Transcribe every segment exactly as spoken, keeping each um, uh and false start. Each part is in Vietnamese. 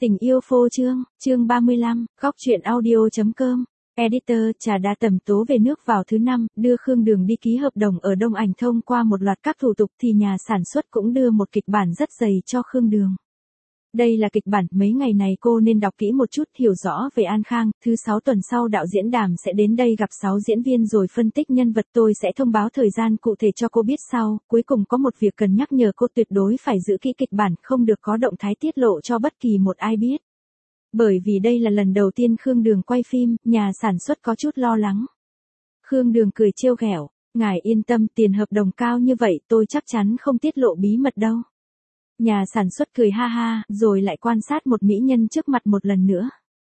Tình yêu phô trương, chương ba mươi lăm, góc truyện audio chấm com. Editor, Trà Đa Thẩm Tố về nước vào thứ năm, đưa Khương Đường đi ký hợp đồng ở Đông Ảnh thông qua một loạt các thủ tục thì nhà sản xuất cũng đưa một kịch bản rất dày cho Khương Đường. Đây là kịch bản, mấy ngày này cô nên đọc kỹ một chút hiểu rõ về An Khang, thứ sáu tuần sau đạo diễn Đàm sẽ đến đây gặp sáu diễn viên rồi phân tích nhân vật, tôi sẽ thông báo thời gian cụ thể cho cô biết sau, cuối cùng có một việc cần nhắc nhở cô tuyệt đối phải giữ kỹ kịch bản, không được có động thái tiết lộ cho bất kỳ một ai biết. Bởi vì đây là lần đầu tiên Khương Đường quay phim, nhà sản xuất có chút lo lắng. Khương Đường cười trêu ghẹo, ngài yên tâm, tiền hợp đồng cao như vậy tôi chắc chắn không tiết lộ bí mật đâu. Nhà sản xuất cười ha ha, rồi lại quan sát một mỹ nhân trước mặt một lần nữa.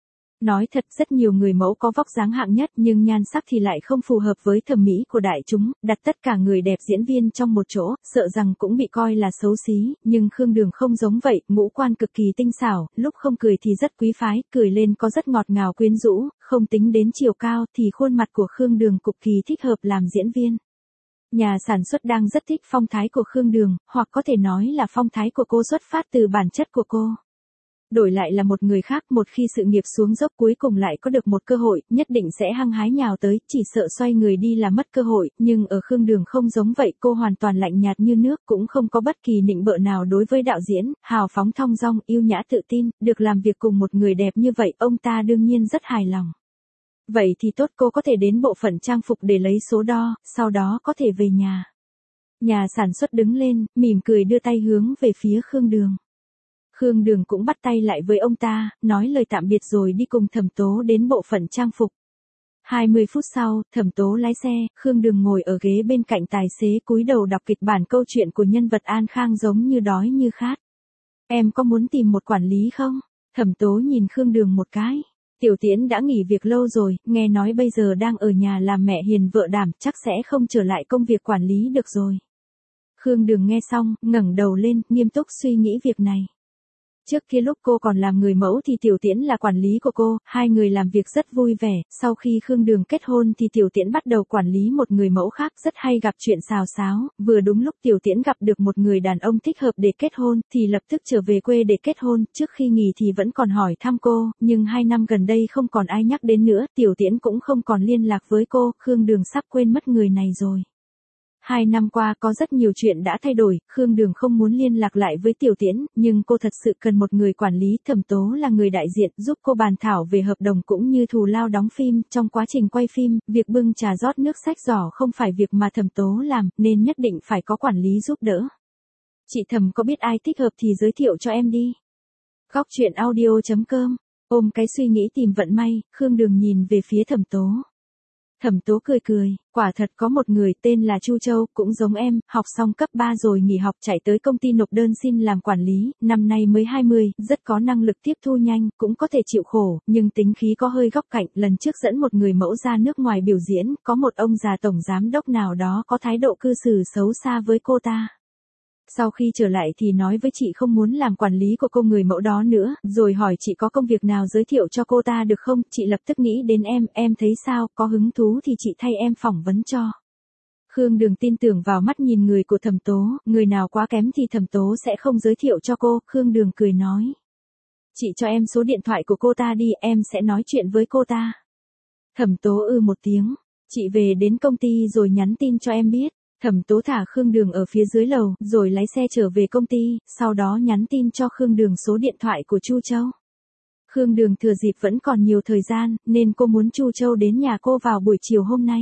Nói thật, rất nhiều người mẫu có vóc dáng hạng nhất nhưng nhan sắc thì lại không phù hợp với thẩm mỹ của đại chúng, đặt tất cả người đẹp diễn viên trong một chỗ, sợ rằng cũng bị coi là xấu xí, nhưng Khương Đường không giống vậy, ngũ quan cực kỳ tinh xảo, lúc không cười thì rất quý phái, cười lên có rất ngọt ngào quyến rũ, không tính đến chiều cao thì khuôn mặt của Khương Đường cực kỳ thích hợp làm diễn viên. Nhà sản xuất đang rất thích phong thái của Khương Đường, hoặc có thể nói là phong thái của cô xuất phát từ bản chất của cô. Đổi lại là một người khác, một khi sự nghiệp xuống dốc cuối cùng lại có được một cơ hội, nhất định sẽ hăng hái nhào tới, chỉ sợ xoay người đi là mất cơ hội, nhưng ở Khương Đường không giống vậy, cô hoàn toàn lạnh nhạt như nước, cũng không có bất kỳ nịnh bợ nào đối với đạo diễn, hào phóng thong dong, yêu nhã tự tin, được làm việc cùng một người đẹp như vậy, ông ta đương nhiên rất hài lòng. Vậy thì tốt, cô có thể đến bộ phận trang phục để lấy số đo, sau đó có thể về nhà. Nhà sản xuất đứng lên, mỉm cười đưa tay hướng về phía Khương Đường. Khương Đường cũng bắt tay lại với ông ta, nói lời tạm biệt rồi đi cùng Thẩm Tố đến bộ phận trang phục. hai mươi phút sau, Thẩm Tố lái xe, Khương Đường ngồi ở ghế bên cạnh tài xế cúi đầu đọc kịch bản câu chuyện của nhân vật An Khang giống như đói như khát. Em có muốn tìm một quản lý không? Thẩm Tố nhìn Khương Đường một cái. Tiểu Tiễn đã nghỉ việc lâu rồi, nghe nói bây giờ đang ở nhà làm mẹ hiền vợ đảm, chắc sẽ không trở lại công việc quản lý được rồi. Khương Đường nghe xong, ngẩng đầu lên, nghiêm túc suy nghĩ việc này. Trước kia lúc cô còn làm người mẫu thì Tiểu Tiễn là quản lý của cô, hai người làm việc rất vui vẻ, sau khi Khương Đường kết hôn thì Tiểu Tiễn bắt đầu quản lý một người mẫu khác, rất hay gặp chuyện xào xáo, vừa đúng lúc Tiểu Tiễn gặp được một người đàn ông thích hợp để kết hôn, thì lập tức trở về quê để kết hôn, trước khi nghỉ thì vẫn còn hỏi thăm cô, nhưng hai năm gần đây không còn ai nhắc đến nữa, Tiểu Tiễn cũng không còn liên lạc với cô, Khương Đường sắp quên mất người này rồi. Hai năm qua có rất nhiều chuyện đã thay đổi, Khương Đường không muốn liên lạc lại với Tiểu Tiễn, nhưng cô thật sự cần một người quản lý, Thẩm Tố là người đại diện, giúp cô bàn thảo về hợp đồng cũng như thù lao đóng phim, trong quá trình quay phim, việc bưng trà rót nước xách giỏ không phải việc mà Thẩm Tố làm, nên nhất định phải có quản lý giúp đỡ. Chị Thẩm có biết ai thích hợp thì giới thiệu cho em đi. Góc truyện audio chấm com, ôm cái suy nghĩ tìm vận may, Khương Đường nhìn về phía Thẩm Tố. Thẩm Tố cười cười, quả thật có một người tên là Chu Châu, cũng giống em, học xong cấp ba rồi nghỉ học chạy tới công ty nộp đơn xin làm quản lý, năm nay mới hai mươi, rất có năng lực tiếp thu nhanh, cũng có thể chịu khổ, nhưng tính khí có hơi góc cạnh, lần trước dẫn một người mẫu ra nước ngoài biểu diễn, có một ông già tổng giám đốc nào đó có thái độ cư xử xấu xa với cô ta. Sau khi trở lại thì nói với chị không muốn làm quản lý của cô người mẫu đó nữa, rồi hỏi chị có công việc nào giới thiệu cho cô ta được không, chị lập tức nghĩ đến em, em thấy sao, có hứng thú thì chị thay em phỏng vấn cho. Khương Đường tin tưởng vào mắt nhìn người của Thẩm Tố, người nào quá kém thì Thẩm Tố sẽ không giới thiệu cho cô, Khương Đường cười nói. Chị cho em số điện thoại của cô ta đi, em sẽ nói chuyện với cô ta. Thẩm Tố ư một tiếng, chị về đến công ty rồi nhắn tin cho em biết. Thẩm Tố thả Khương Đường ở phía dưới lầu, rồi lái xe trở về công ty, sau đó nhắn tin cho Khương Đường số điện thoại của Chu Châu. Khương Đường thừa dịp vẫn còn nhiều thời gian, nên cô muốn Chu Châu đến nhà cô vào buổi chiều hôm nay.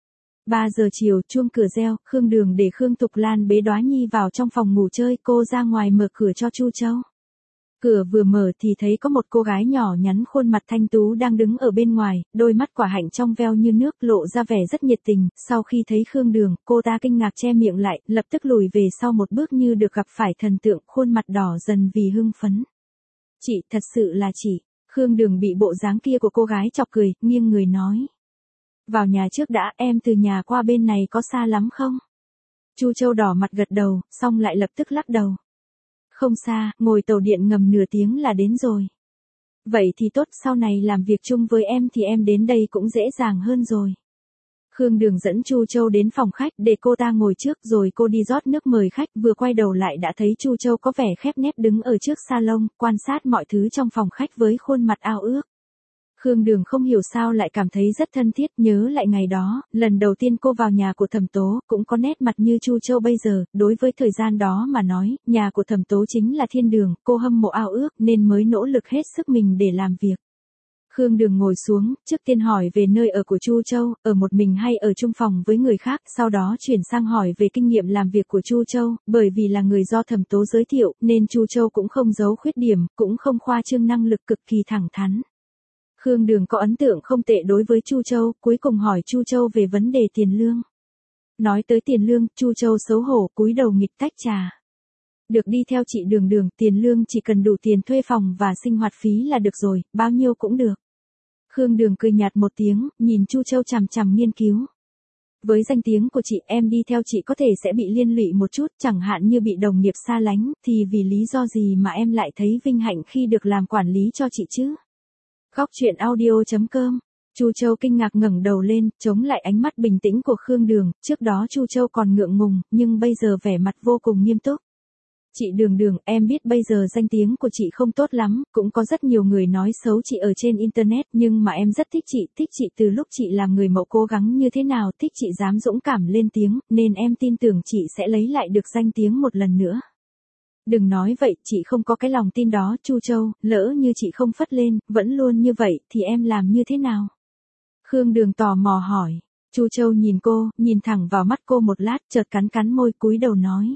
ba giờ chiều, chuông cửa reo, Khương Đường để Khương Thục Lan bế Đóa Nhi vào trong phòng ngủ chơi, cô ra ngoài mở cửa cho Chu Châu. Cửa vừa mở thì thấy có một cô gái nhỏ nhắn khuôn mặt thanh tú đang đứng ở bên ngoài, đôi mắt quả hạnh trong veo như nước, lộ ra vẻ rất nhiệt tình, sau khi thấy Khương Đường, cô ta kinh ngạc che miệng lại, lập tức lùi về sau một bước như được gặp phải thần tượng, khuôn mặt đỏ dần vì hưng phấn. Chị, thật sự là chị. Khương Đường bị bộ dáng kia của cô gái chọc cười, nghiêng người nói. Vào nhà trước đã, em từ nhà qua bên này có xa lắm không? Chu Châu đỏ mặt gật đầu, xong lại lập tức lắc đầu. Không xa, ngồi tàu điện ngầm nửa tiếng là đến rồi. Vậy thì tốt, sau này làm việc chung với em thì em đến đây cũng dễ dàng hơn rồi. Khương Đường dẫn Chu Châu đến phòng khách để cô ta ngồi trước rồi cô đi rót nước mời khách, vừa quay đầu lại đã thấy Chu Châu có vẻ khép nép đứng ở trước salon, quan sát mọi thứ trong phòng khách với khuôn mặt ao ước. Khương Đường không hiểu sao lại cảm thấy rất thân thiết, nhớ lại ngày đó, lần đầu tiên cô vào nhà của Thẩm Tố, cũng có nét mặt như Chu Châu bây giờ, đối với thời gian đó mà nói, nhà của Thẩm Tố chính là thiên đường, cô hâm mộ ao ước nên mới nỗ lực hết sức mình để làm việc. Khương Đường ngồi xuống, trước tiên hỏi về nơi ở của Chu Châu, ở một mình hay ở chung phòng với người khác, sau đó chuyển sang hỏi về kinh nghiệm làm việc của Chu Châu, bởi vì là người do Thẩm Tố giới thiệu, nên Chu Châu cũng không giấu khuyết điểm, cũng không khoa trương năng lực, cực kỳ thẳng thắn. Khương Đường có ấn tượng không tệ đối với Chu Châu, cuối cùng hỏi Chu Châu về vấn đề tiền lương. Nói tới tiền lương, Chu Châu xấu hổ cúi đầu nghịch tách trà. Được đi theo chị Đường Đường, tiền lương chỉ cần đủ tiền thuê phòng và sinh hoạt phí là được rồi, bao nhiêu cũng được. Khương Đường cười nhạt một tiếng, nhìn Chu Châu chằm chằm nghiên cứu. Với danh tiếng của chị, em đi theo chị có thể sẽ bị liên lụy một chút, chẳng hạn như bị đồng nghiệp xa lánh, thì vì lý do gì mà em lại thấy vinh hạnh khi được làm quản lý cho chị chứ? Góc truyện audio chấm com. Chu Châu kinh ngạc ngẩng đầu lên, chống lại ánh mắt bình tĩnh của Khương Đường, trước đó Chu Châu còn ngượng ngùng, nhưng bây giờ vẻ mặt vô cùng nghiêm túc. Chị Đường Đường, em biết bây giờ danh tiếng của chị không tốt lắm, cũng có rất nhiều người nói xấu chị ở trên internet, nhưng mà em rất thích chị, thích chị từ lúc chị làm người mẫu cố gắng như thế nào, thích chị dám dũng cảm lên tiếng, nên em tin tưởng chị sẽ lấy lại được danh tiếng một lần nữa. Đừng nói vậy, chị không có cái lòng tin đó, Chu Châu, lỡ như chị không phất lên, vẫn luôn như vậy, thì em làm như thế nào? Khương Đường tò mò hỏi. Chu Châu nhìn cô, nhìn thẳng vào mắt cô một lát, chợt cắn cắn môi cúi đầu nói.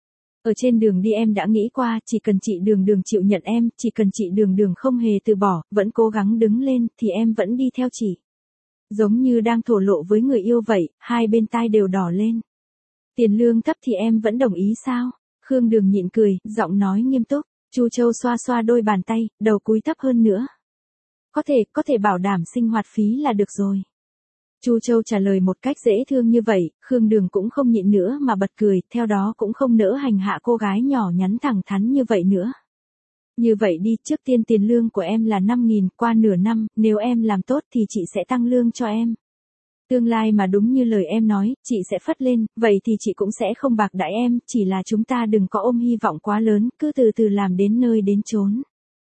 Ở trên đường đi em đã nghĩ qua, chỉ cần chị Đường Đường chịu nhận em, chỉ cần chị Đường Đường không hề từ bỏ, vẫn cố gắng đứng lên, thì em vẫn đi theo chị. Giống như đang thổ lộ với người yêu vậy, hai bên tai đều đỏ lên. Tiền lương thấp thì em vẫn đồng ý sao? Khương Đường nhịn cười, giọng nói nghiêm túc. Chu Châu xoa xoa đôi bàn tay, đầu cúi thấp hơn nữa. Có thể, có thể bảo đảm sinh hoạt phí là được rồi. Chu Châu trả lời một cách dễ thương như vậy, Khương Đường cũng không nhịn nữa mà bật cười, theo đó cũng không nỡ hành hạ cô gái nhỏ nhắn thẳng thắn như vậy nữa. Như vậy đi, trước tiên tiền lương của em là năm nghìn, qua nửa năm, nếu em làm tốt thì chị sẽ tăng lương cho em. Tương lai mà đúng như lời em nói, chị sẽ phất lên, vậy thì chị cũng sẽ không bạc đãi em, chỉ là chúng ta đừng có ôm hy vọng quá lớn, cứ từ từ làm đến nơi đến chốn.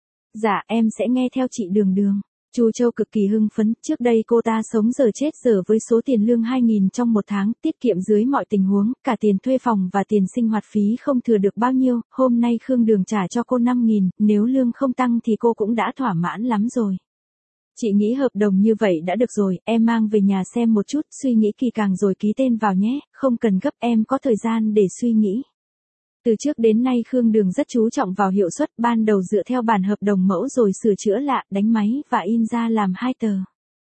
Dạ, em sẽ nghe theo chị Đường Đường. Chu Châu cực kỳ hưng phấn, trước đây cô ta sống giờ chết giờ với số tiền lương hai nghìn trong một tháng, tiết kiệm dưới mọi tình huống, cả tiền thuê phòng và tiền sinh hoạt phí không thừa được bao nhiêu, hôm nay Khương Đường trả cho cô năm nghìn, nếu lương không tăng thì cô cũng đã thỏa mãn lắm rồi. Chị nghĩ hợp đồng như vậy đã được rồi, em mang về nhà xem một chút, suy nghĩ kỳ càng rồi ký tên vào nhé, không cần gấp, em có thời gian để suy nghĩ. Từ trước đến nay Khương Đường rất chú trọng vào hiệu suất, ban đầu dựa theo bản hợp đồng mẫu rồi sửa chữa lại, đánh máy và in ra làm hai tờ.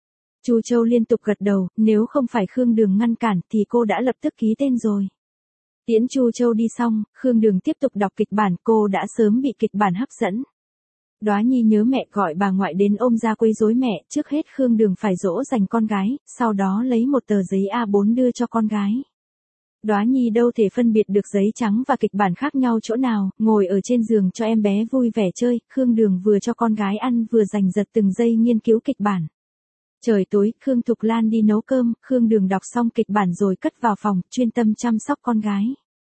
Chu Châu liên tục gật đầu, nếu không phải Khương Đường ngăn cản thì cô đã lập tức ký tên rồi. Tiễn Chu Châu đi xong, Khương Đường tiếp tục đọc kịch bản, cô đã sớm bị kịch bản hấp dẫn. Đóa Nhi nhớ mẹ, gọi bà ngoại đến ôm ra quấy rối mẹ, trước hết Khương Đường phải dỗ dành con gái, sau đó lấy một tờ giấy A bốn đưa cho con gái. Đóa Nhi đâu thể phân biệt được giấy trắng và kịch bản khác nhau chỗ nào, ngồi ở trên giường cho em bé vui vẻ chơi, Khương Đường vừa cho con gái ăn vừa giành giật từng giây nghiên cứu kịch bản. Trời tối, Khương Thục Lan đi nấu cơm, Khương Đường đọc xong kịch bản rồi cất vào phòng, chuyên tâm chăm sóc con gái.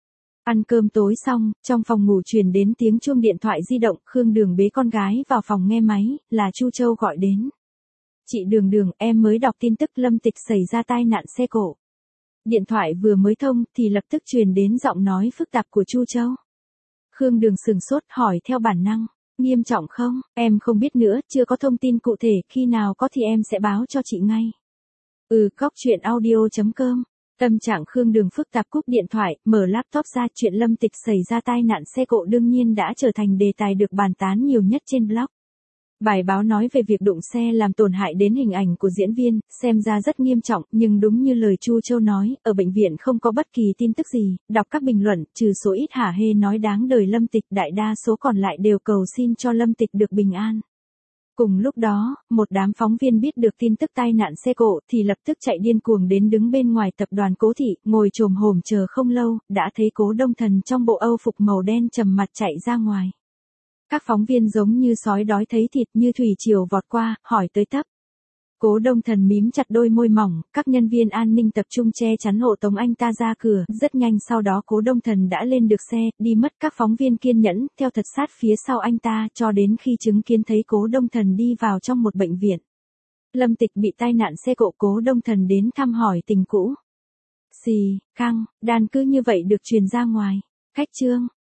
Ăn cơm tối xong, trong phòng ngủ truyền đến tiếng chuông điện thoại di động, Khương Đường bế con gái vào phòng nghe máy, là Chu Châu gọi đến. Chị Đường Đường, em mới đọc tin tức Lâm Tịch xảy ra tai nạn xe cộ. Điện thoại vừa mới thông thì lập tức truyền đến giọng nói phức tạp của Chu Châu. Khương Đường sừng sốt hỏi theo bản năng, nghiêm trọng không, em không biết nữa, chưa có thông tin cụ thể, khi nào có thì em sẽ báo cho chị ngay. Ừ, góc truyện audio chấm com. Tâm trạng Khương Đường phức tạp cúp điện thoại, mở laptop ra, chuyện Lâm Tịch xảy ra tai nạn xe cộ đương nhiên đã trở thành đề tài được bàn tán nhiều nhất trên blog. Bài báo nói về việc đụng xe làm tổn hại đến hình ảnh của diễn viên, xem ra rất nghiêm trọng, nhưng đúng như lời Chu Châu nói, ở bệnh viện không có bất kỳ tin tức gì, đọc các bình luận, trừ số ít hả hê nói đáng đời Lâm Tịch, đại đa số còn lại đều cầu xin cho Lâm Tịch được bình an. Cùng lúc đó, một đám phóng viên biết được tin tức tai nạn xe cộ thì lập tức chạy điên cuồng đến đứng bên ngoài tập đoàn Cố Thị, ngồi chồm hổm chờ không lâu, đã thấy Cố Đông Thần trong bộ âu phục màu đen trầm mặt chạy ra ngoài. Các phóng viên giống như sói đói thấy thịt, như thủy triều vọt qua, hỏi tới tấp. Cố Đông Thần mím chặt đôi môi mỏng, các nhân viên an ninh tập trung che chắn hộ tống anh ta ra cửa, rất nhanh sau đó Cố Đông Thần đã lên được xe, đi mất. Các phóng viên kiên nhẫn, theo thật sát phía sau anh ta, cho đến khi chứng kiến thấy Cố Đông Thần đi vào trong một bệnh viện. Lâm Tịch bị tai nạn xe cộ, Cố Đông Thần đến thăm hỏi tình cũ. Xì, khăng, đàn cứ như vậy được truyền ra ngoài. Khách trương,